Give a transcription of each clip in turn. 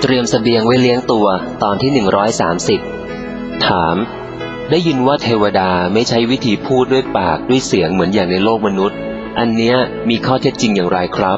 เตรียมเสบียงไว้เลี้ยงตัวตอนที่130ถามได้ยินว่าเทวดาไม่ใช้วิธีพูดด้วยปากด้วยเสียงเหมือนอย่างในโลกมนุษย์อันเนี้ยมีข้อเท็จจริงอย่างไรครับ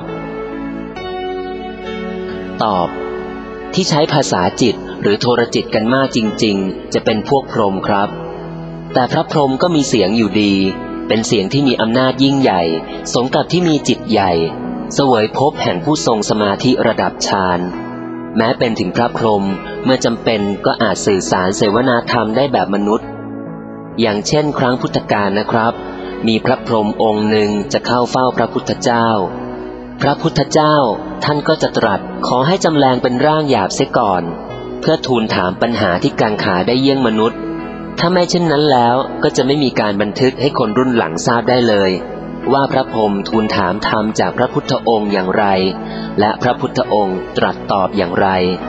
ตอบที่ใช้ภาษาจิตหรือโทรจิตกันมากจริงๆจะเป็นพวกพรหมครับแต่พระพรหมก็มีเสียงอยู่ดีเป็นเสียงที่มีอำนาจยิ่งใหญ่สมกับที่มีจิตใหญ่เสวยภพแห่งผู้ทรงสมาธิระดับฌานแม้เป็นถึงพระพรหมเมื่อจำเป็นก็อาจสื่อสารเสวนาธรรมได้แบบมนุษย์อย่างเช่นครั้งพุทธกาลนะครับมีพระพรหมองค์หนึ่งจะเข้าเฝ้าพระพุทธเจ้าพระพุทธเจ้าท่านก็จะตรัสขอให้จำแรงเป็นร่างหยาบเสียก่อนเพื่อทูลถามปัญหาที่กังขาได้เยี่ยงมนุษย์ถ้าไม่เช่นนั้นแล้วก็จะไม่มีการบันทึกให้คนรุ่นหลังทราบได้เลยว่าพระพรหมทูลถามธรรมจากพระพุทธองค์อย่างไรและพระพุทธองค์ตรัสตอบอย่างไร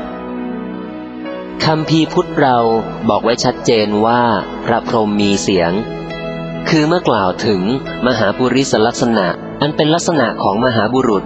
คัมภีร์พุทธเราบอกไว้ชัดเจนว่าพระพรหมมีเสียงคือเมื่อกล่าวถึงมหาปุริสลักษณะอันเป็นลักษณะของมหาบุรุษ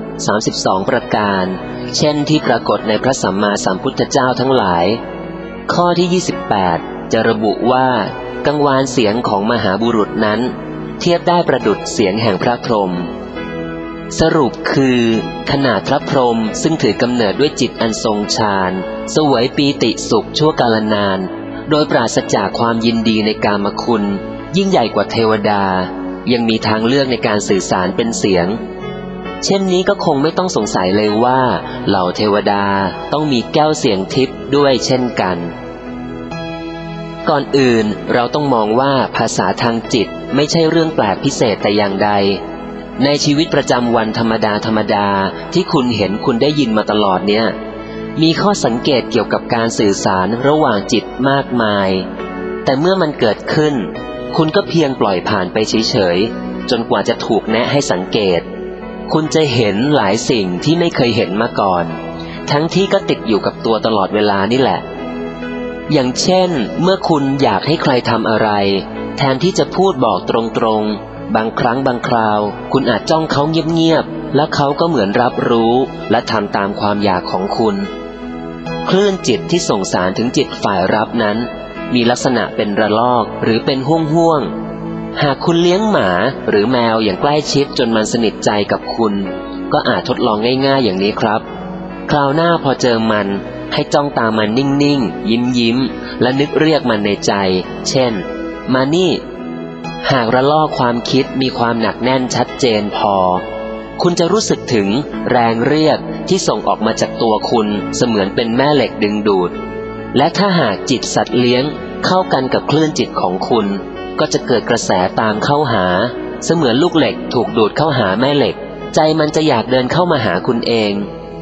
32ประการเช่นที่ปรากฏในพระสัมมาสัมพุทธเจ้าทั้งหลายข้อที่28จะระบุว่ากังวานเสียงของมหาบุรุษนั้นเทียบได้ประดุจเสียงแห่งพระพรหมสรุปคือขนาดพระพรหมซึ่งถือกำเนิดด้วยจิตอันทรงฌานเสวยปีติสุขชั่วกาลนานโดยปราศจากความยินดีในกามคุณยิ่งใหญ่กว่าเทวดายังมีทางเลือกในการสื่อสารเป็นเสียงเช่นนี้ก็คงไม่ต้องสงสัยเลยว่าเหล่าเทวดาต้องมีแก้วเสียงทิพย์ด้วยเช่นกันก่อนอื่นเราต้องมองว่าภาษาทางจิตไม่ใช่เรื่องแปลกพิเศษแต่อย่างใดในชีวิตประจำวันธรรมดาที่คุณเห็นคุณได้ยินมาตลอดเนี่ยมีข้อสังเกตเกี่ยวกับการสื่อสารระหว่างจิตมากมายแต่เมื่อมันเกิดขึ้นคุณก็เพียงปล่อยผ่านไปเฉยๆจนกว่าจะถูกแนะให้สังเกตคุณจะเห็นหลายสิ่งที่ไม่เคยเห็นมาก่อนทั้งที่ก็ติดอยู่กับตัวตลอดเวลานี่แหละอย่างเช่นเมื่อคุณอยากให้ใครทำอะไรแทนที่จะพูดบอกตรงๆบางครั้งบางคราวคุณอาจจ้องเขาเงียบๆแล้วเขาก็เหมือนรับรู้และทำตามความอยากของคุณคลื่นจิตที่ส่งสารถึงจิตฝ่ายรับนั้นมีลักษณะเป็นระลอกหรือเป็นห่วงหากคุณเลี้ยงหมาหรือแมวอย่างใกล้ชิดจนมันสนิทใจกับคุณก็อาจทดลองง่ายๆอย่างนี้ครับคราวหน้าพอเจอมันให้จ้องตามันนิ่งๆยิ้มและนึกเรียกมันในใจเช่นมานี่หากระลอกความคิดมีความหนักแน่นชัดเจนพอคุณจะรู้สึกถึงแรงเรียกที่ส่งออกมาจากตัวคุณเสมือนเป็นแม่เหล็กดึงดูดและถ้าหากจิตสัตว์เลี้ยงเข้ากันกับคลื่นจิตของคุณก็จะเกิดกระแสตามเข้าหาเสมือนลูกเหล็กถูกดูดเข้าหาแม่เหล็กใจมันจะอยากเดินเข้ามาหาคุณเอง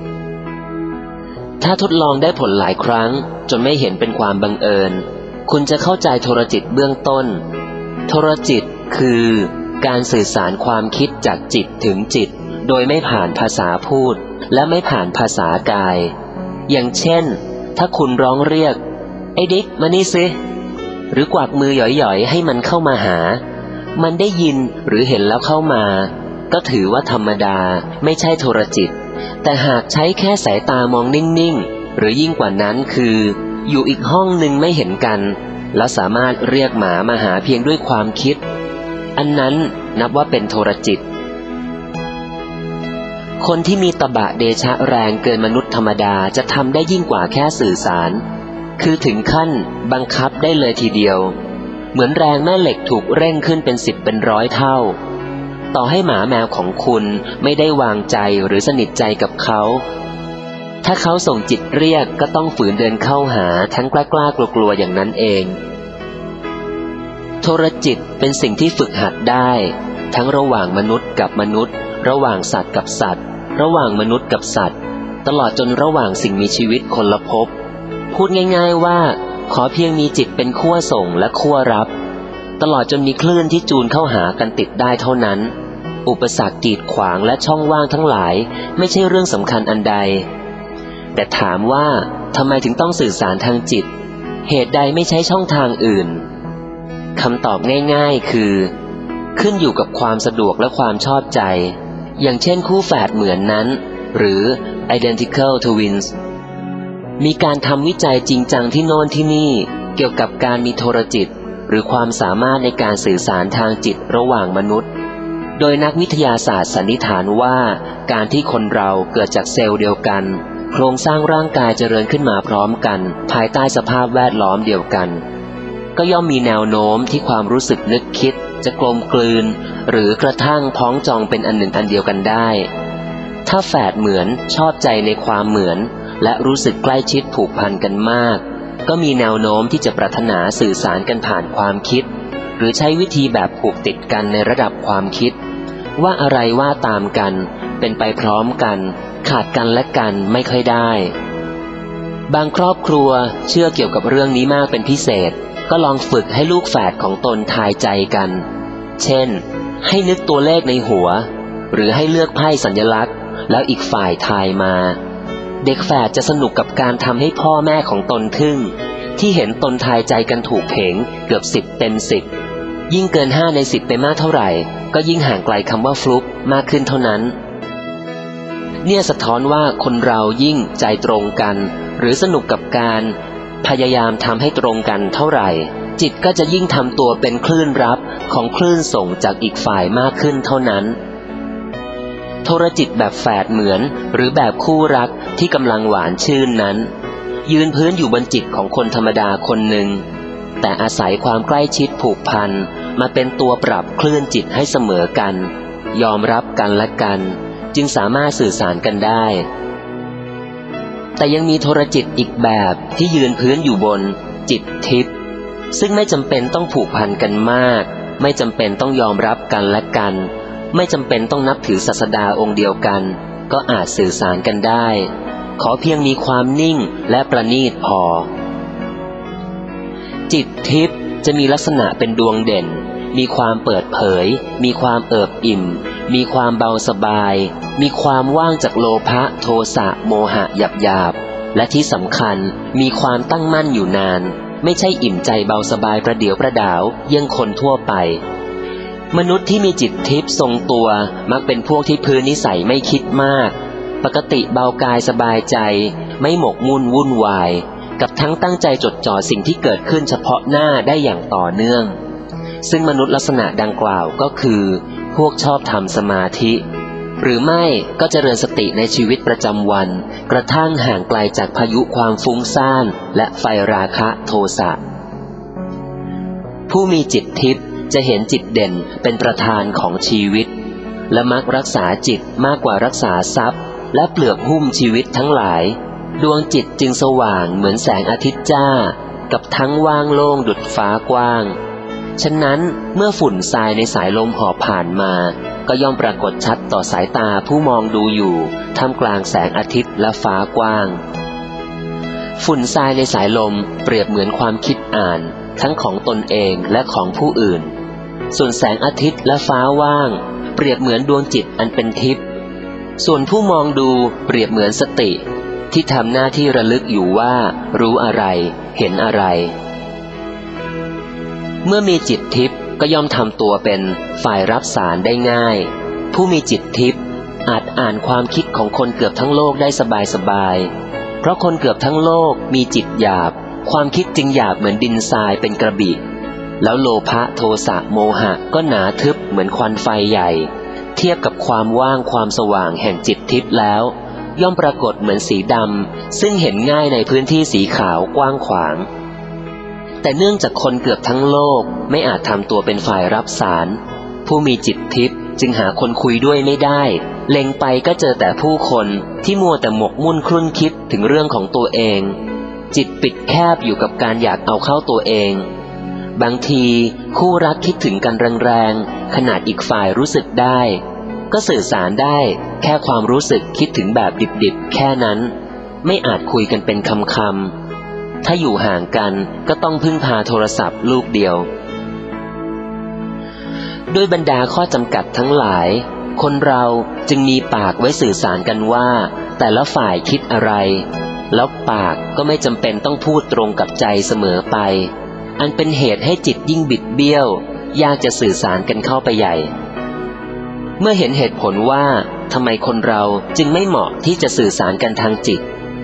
ถ้าทดลองได้ผลหลายครั้งจนไม่เห็นเป็นความบังเอิญคุณจะเข้าใจโทรจิตเบื้องต้นโทรจิตคือการสื่อสารความคิดจากจิตถึงจิตโดยไม่ผ่านภาษาพูดและไม่ผ่านภาษากายอย่างเช่นถ้าคุณร้องเรียกไอ้ดิ๊กมานี่สิหรือกวักมือหย่อยๆให้มันเข้ามาหามันได้ยินหรือเห็นแล้วเข้ามาก็ถือว่าธรรมดาไม่ใช่โทรจิตแต่หากใช้แค่สายตามองนิ่งๆหรือยิ่งกว่านั้นคืออยู่อีกห้องหนึ่งไม่เห็นกันแล้วสามารถเรียกหมามาหาเพียงด้วยความคิดอันนั้นนับว่าเป็นโทรจิตคนที่มีตบะเดชะแรงเกินมนุษย์ธรรมดาจะทำได้ยิ่งกว่าแค่สื่อสารคือถึงขั้นบังคับได้เลยทีเดียวเหมือนแรงแม่เหล็กถูกเร่งขึ้นเป็น10เป็น100เท่าต่อให้หมาแมวของคุณไม่ได้วางใจหรือสนิทใจกับเขาถ้าเขาส่งจิตเรียกก็ต้องฝืนเดินเข้าหาทั้งกล้ากลัวๆอย่างนั้นเองโทรจิตเป็นสิ่งที่ฝึกหัดได้ทั้งระหว่างมนุษย์กับมนุษย์ระหว่างสัตว์กับสัตว์ระหว่างมนุษย์กับสัตว์ตลอดจนระหว่างสิ่งมีชีวิตคนละภพพูดง่ายๆว่าขอเพียงมีจิตเป็นขั้วส่งและขั้วรับตลอดจนมีคลื่นที่จูนเข้าหากันติดได้เท่านั้นอุปสรรคกีดขวางและช่องว่างทั้งหลายไม่ใช่เรื่องสำคัญอันใดแต่ถามว่าทำไมถึงต้องสื่อสารทางจิตเหตุใดไม่ใช้ช่องทางอื่นคำตอบง่ายๆคือขึ้นอยู่กับความสะดวกและความชอบใจอย่างเช่นคู่แฝดเหมือนนั้นหรือ identical twins มีการทำวิจัยจริงจังที่โน่นที่นี่เกี่ยวกับการมีโทรจิตหรือความสามารถในการสื่อสารทางจิตระหว่างมนุษย์โดยนักวิทยาศาสตร์สันนิษฐานว่าการที่คนเราเกิดจากเซลล์เดียวกันโครงสร้างร่างกายเจริญขึ้นมาพร้อมกันภายใต้สภาพแวดล้อมเดียวกันก็ย่อมมีแนวโน้มที่ความรู้สึกนึกคิดจะกลมกลืนหรือกระทั่งพ้องจองเป็นอันหนึ่งอันเดียวกันได้ถ้าแฝดเหมือนชอบใจในความเหมือนและรู้สึกใกล้ชิดผูกพันกันมากก็มีแนวโน้มที่จะปรารถนาสื่อสารกันผ่านความคิดหรือใช้วิธีแบบผูกติดกันในระดับความคิดว่าอะไรว่าตามกันเป็นไปพร้อมกันขาดกันและกันไม่ค่อยได้บางครอบครัวเชื่อเกี่ยวกับเรื่องนี้มากเป็นพิเศษก็ลองฝึกให้ลูกแฝดของตนทายใจกันเช่นให้นึกตัวเลขในหัวหรือให้เลือกไพ่สัญลักษณ์แล้วอีกฝ่ายทายมาเด็กแฝดจะสนุกกับการทำให้พ่อแม่ของตนทึ่งที่เห็นตนทายใจกันถูกเผงเกือบ10 เต็ม 10ยิ่งเกิน5 ใน 10ไปมากเท่าไหร่ก็ยิ่งห่างไกลคำว่าฟลุกมากขึ้นเท่านั้นเนี่ยสะท้อนว่าคนเรายิ่งใจตรงกันหรือสนุกกับการพยายามทำให้ตรงกันเท่าไหร่จิตก็จะยิ่งทำตัวเป็นคลื่นรับของคลื่นส่งจากอีกฝ่ายมากขึ้นเท่านั้นโทรจิตแบบแฝดเหมือนหรือแบบคู่รักที่กำลังหวานชื่นนั้นยืนพื้นอยู่บนจิตของคนธรรมดาคนหนึ่งแต่อาศัยความใกล้ชิดผูกพันมาเป็นตัวปรับคลื่นจิตให้เสมอกันยอมรับกันและกันจึงสามารถสื่อสารกันได้แต่ยังมีโทรจิตอีกแบบที่ยืนพื้นอยู่บนจิตทิพย์ซึ่งไม่จำเป็นต้องผูกพันกันมากไม่จำเป็นต้องยอมรับกันและกันไม่จำเป็นต้องนับถือศาสดาองค์เดียวกันก็อาจสื่อสารกันได้ขอเพียงมีความนิ่งและประณีตพอจิตทิพย์จะมีลักษณะเป็นดวงเด่นมีความเปิดเผยมีความเอิบอิ่มมีความเบาสบายมีความว่างจากโลภะโทสะโมหะหยาบๆและที่สำคัญมีความตั้งมั่นอยู่นานไม่ใช่อิ่มใจเบาสบายประเดี๋ยวประดาวเยี่ยงคนทั่วไปมนุษย์ที่มีจิตทิพย์ทรงตัวมักเป็นพวกที่พื้นนิสัยไม่คิดมากปกติเบากายสบายใจไม่หมกมุ่นวุ่นวายกับทั้งตั้งใจจดจ่อสิ่งที่เกิดขึ้นเฉพาะหน้าได้อย่างต่อเนื่องซึ่งมนุษย์ลักษณะดังกล่าวก็คือพวกชอบทำสมาธิหรือไม่ก็เจริญสติในชีวิตประจำวันกระทั่งห่างไกลจากพายุความฟุ้งซ่านและไฟราคะโทสะผู้มีจิตทิพย์จะเห็นจิตเด่นเป็นประธานของชีวิตและมักรักษาจิตมากกว่ารักษาทรัพย์และเปลือกหุ้มชีวิตทั้งหลายดวงจิตจึงสว่างเหมือนแสงอาทิตย์จ้ากับทั้งว่างโล่งดุจฟ้ากว้างฉะนั้นเมื่อฝุ่นทรายในสายลมหอบผ่านมาก็ย่อมปรากฏชัดต่อสายตาผู้มองดูอยู่ท่ามกลางแสงอาทิตย์และฟ้ากว้างฝุ่นทรายในสายลมเปรียบเหมือนความคิดอ่านทั้งของตนเองและของผู้อื่นส่วนแสงอาทิตย์และฟ้าว่างเปรียบเหมือนดวงจิตอันเป็นทิพย์ส่วนผู้มองดูเปรียบเหมือนสติที่ทำหน้าที่ระลึกอยู่ว่ารู้อะไรเห็นอะไรเมื่อมีจิตทิพย์ก็ย่อมทำตัวเป็นฝ่ายรับสารได้ง่ายผู้มีจิตทิพย์อาจอ่านความคิดของคนเกือบทั้งโลกได้สบายๆเพราะคนเกือบทั้งโลกมีจิตหยาบความคิดจึงหยาบเหมือนดินทรายเป็นกระบี่แล้วโลภะโทสะโมหะก็หนาทึบเหมือนควันไฟใหญ่เทียบกับความว่างความสว่างแห่งจิตทิพย์แล้วย่อมปรากฏเหมือนสีดำซึ่งเห็นง่ายในพื้นที่สีขาวกว้างขวางแต่เนื่องจากคนเกือบทั้งโลกไม่อาจทำตัวเป็นฝ่ายรับสารผู้มีจิตทิพย์จึงหาคนคุยด้วยไม่ได้เล็งไปก็เจอแต่ผู้คนที่มัวแต่หมกมุ่นครุ่นคิดถึงเรื่องของตัวเองจิตปิดแคบอยู่กับการอยากเอาเข้าตัวเองบางทีคู่รักคิดถึงกันแรงๆขนาดอีกฝ่ายรู้สึกได้ก็สื่อสารได้แค่ความรู้สึกคิดถึงแบบดิบๆแค่นั้นไม่อาจคุยกันเป็นคำๆถ้าอยู่ห่างกันก็ต้องพึ่งพาโทรศัพท์ลูกเดียวด้วยบรรดาข้อจำกัดทั้งหลายคนเราจึงมีปากไว้สื่อสารกันว่าแต่ละฝ่ายคิดอะไรแล้วปากก็ไม่จำเป็นต้องพูดตรงกับใจเสมอไปอันเป็นเหตุให้จิตยิ่งบิดเบี้ยวยากจะสื่อสารกันเข้าไปใหญ่เมื่อเห็นเหตุผลว่าทำไมคนเราจึงไม่เหมาะที่จะสื่อสารกันทางจิต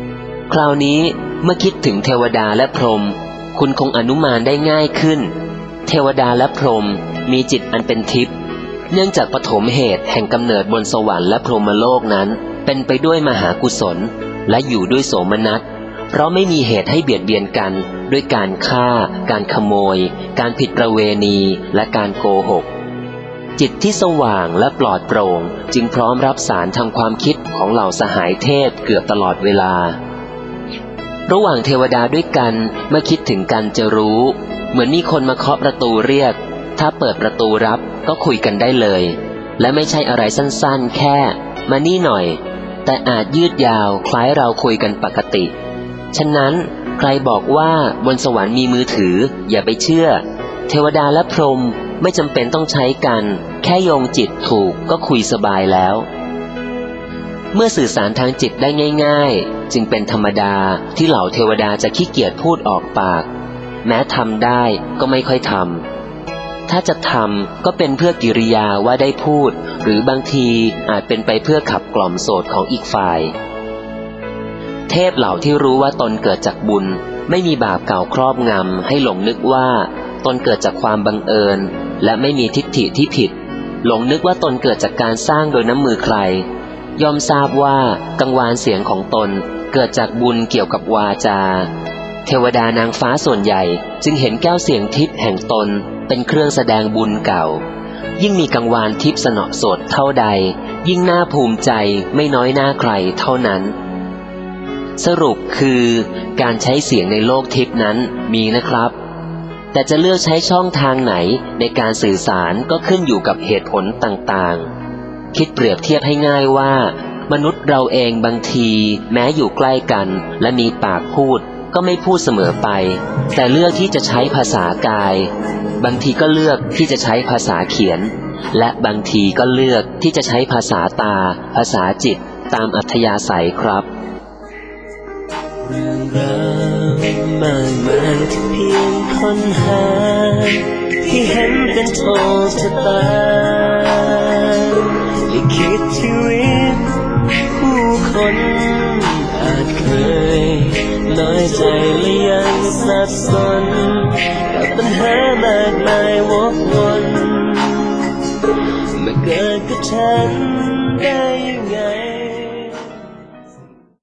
คราวนี้เมื่อคิดถึงเทวดาและพรหมคุณคงอนุมานได้ง่ายขึ้นเทวดาและพรหมมีจิตอันเป็นทิพย์เนื่องจากปฐมเหตุแห่งกำเนิดบนสวรรค์และพรหมโลกนั้นเป็นไปด้วยมหากุศลและอยู่ด้วยโสมนัสเพราะไม่มีเหตุให้เบียดเบียนกันด้วยการฆ่าการขโมยการผิดประเวณีและการโกหกจิตที่สว่างและปลอดโปร่งจึงพร้อมรับสารทางความคิดของเหล่าสหายเทพเกือบตลอดเวลาระหว่างเทวดาด้วยกันเมื่อคิดถึงกันจะรู้เหมือนมีคนมาเคาะประตูเรียกถ้าเปิดประตูรับก็คุยกันได้เลยและไม่ใช่อะไรสั้นๆแค่มานี่หน่อยแต่อาจยืดยาวคล้ายเราคุยกันปกติฉะนั้นใครบอกว่าบนสวรรค์มีมือถืออย่าไปเชื่อเทวดาและพรหมไม่จำเป็นต้องใช้กันแค่โยงจิตถูกก็คุยสบายแล้วเมื่อสื่อสารทางจิตได้ง่ายๆจึงเป็นธรรมดาที่เหล่าเทวดาจะขี้เกียจพูดออกปากแม้ทำได้ก็ไม่ค่อยทำถ้าจะทำก็เป็นเพื่อกิริยาว่าได้พูดหรือบางทีอาจเป็นไปเพื่อขับกล่อมโสดของอีกฝ่ายเทพเหล่าที่รู้ว่าตนเกิดจากบุญไม่มีบาปเก่าครอบงำให้หลงนึกว่าตนเกิดจากความบังเอิญและไม่มีทิฏฐิที่ผิดหลงนึกว่าตนเกิดจากการสร้างโดยน้ำมือใครย่อมทราบว่ากังวานเสียงของตนเกิดจากบุญเกี่ยวกับวาจาเทวดานางฟ้าส่วนใหญ่จึงเห็นแก้วเสียงทิพย์แห่งตนเป็นเครื่องแสดงบุญเก่ายิ่งมีกังวานทิพย์สนอสดเท่าใดยิ่งน่าภูมิใจไม่น้อยหน้าใครเท่านั้นสรุปคือการใช้เสียงในโลกทิพย์นั้นมีนะครับแต่จะเลือกใช้ช่องทางไหนในการสื่อสารก็ขึ้นอยู่กับเหตุผลต่างๆคิดเปรียบเทียบให้ง่ายว่ามนุษย์เราเองบางทีแม้อยู่ใกล้กันและมีปากพูดก็ไม่พูดเสมอไปแต่เลือกที่จะใช้ภาษากายบางทีก็เลือกที่จะใช้ภาษาเขียนและบางทีก็เลือกที่จะใช้ภาษาตาภาษาจิตตามอัธยาศัยครับเรื่องราวมากมายที่เพียงค้นหาที่เห็นเป็นโชคชะตาลิขิตชีวิตผู้คนอาจเคยน้อยใจและยังสับสนกับปัญหามากมายวกวนเมื่อเกิดกับฉันได้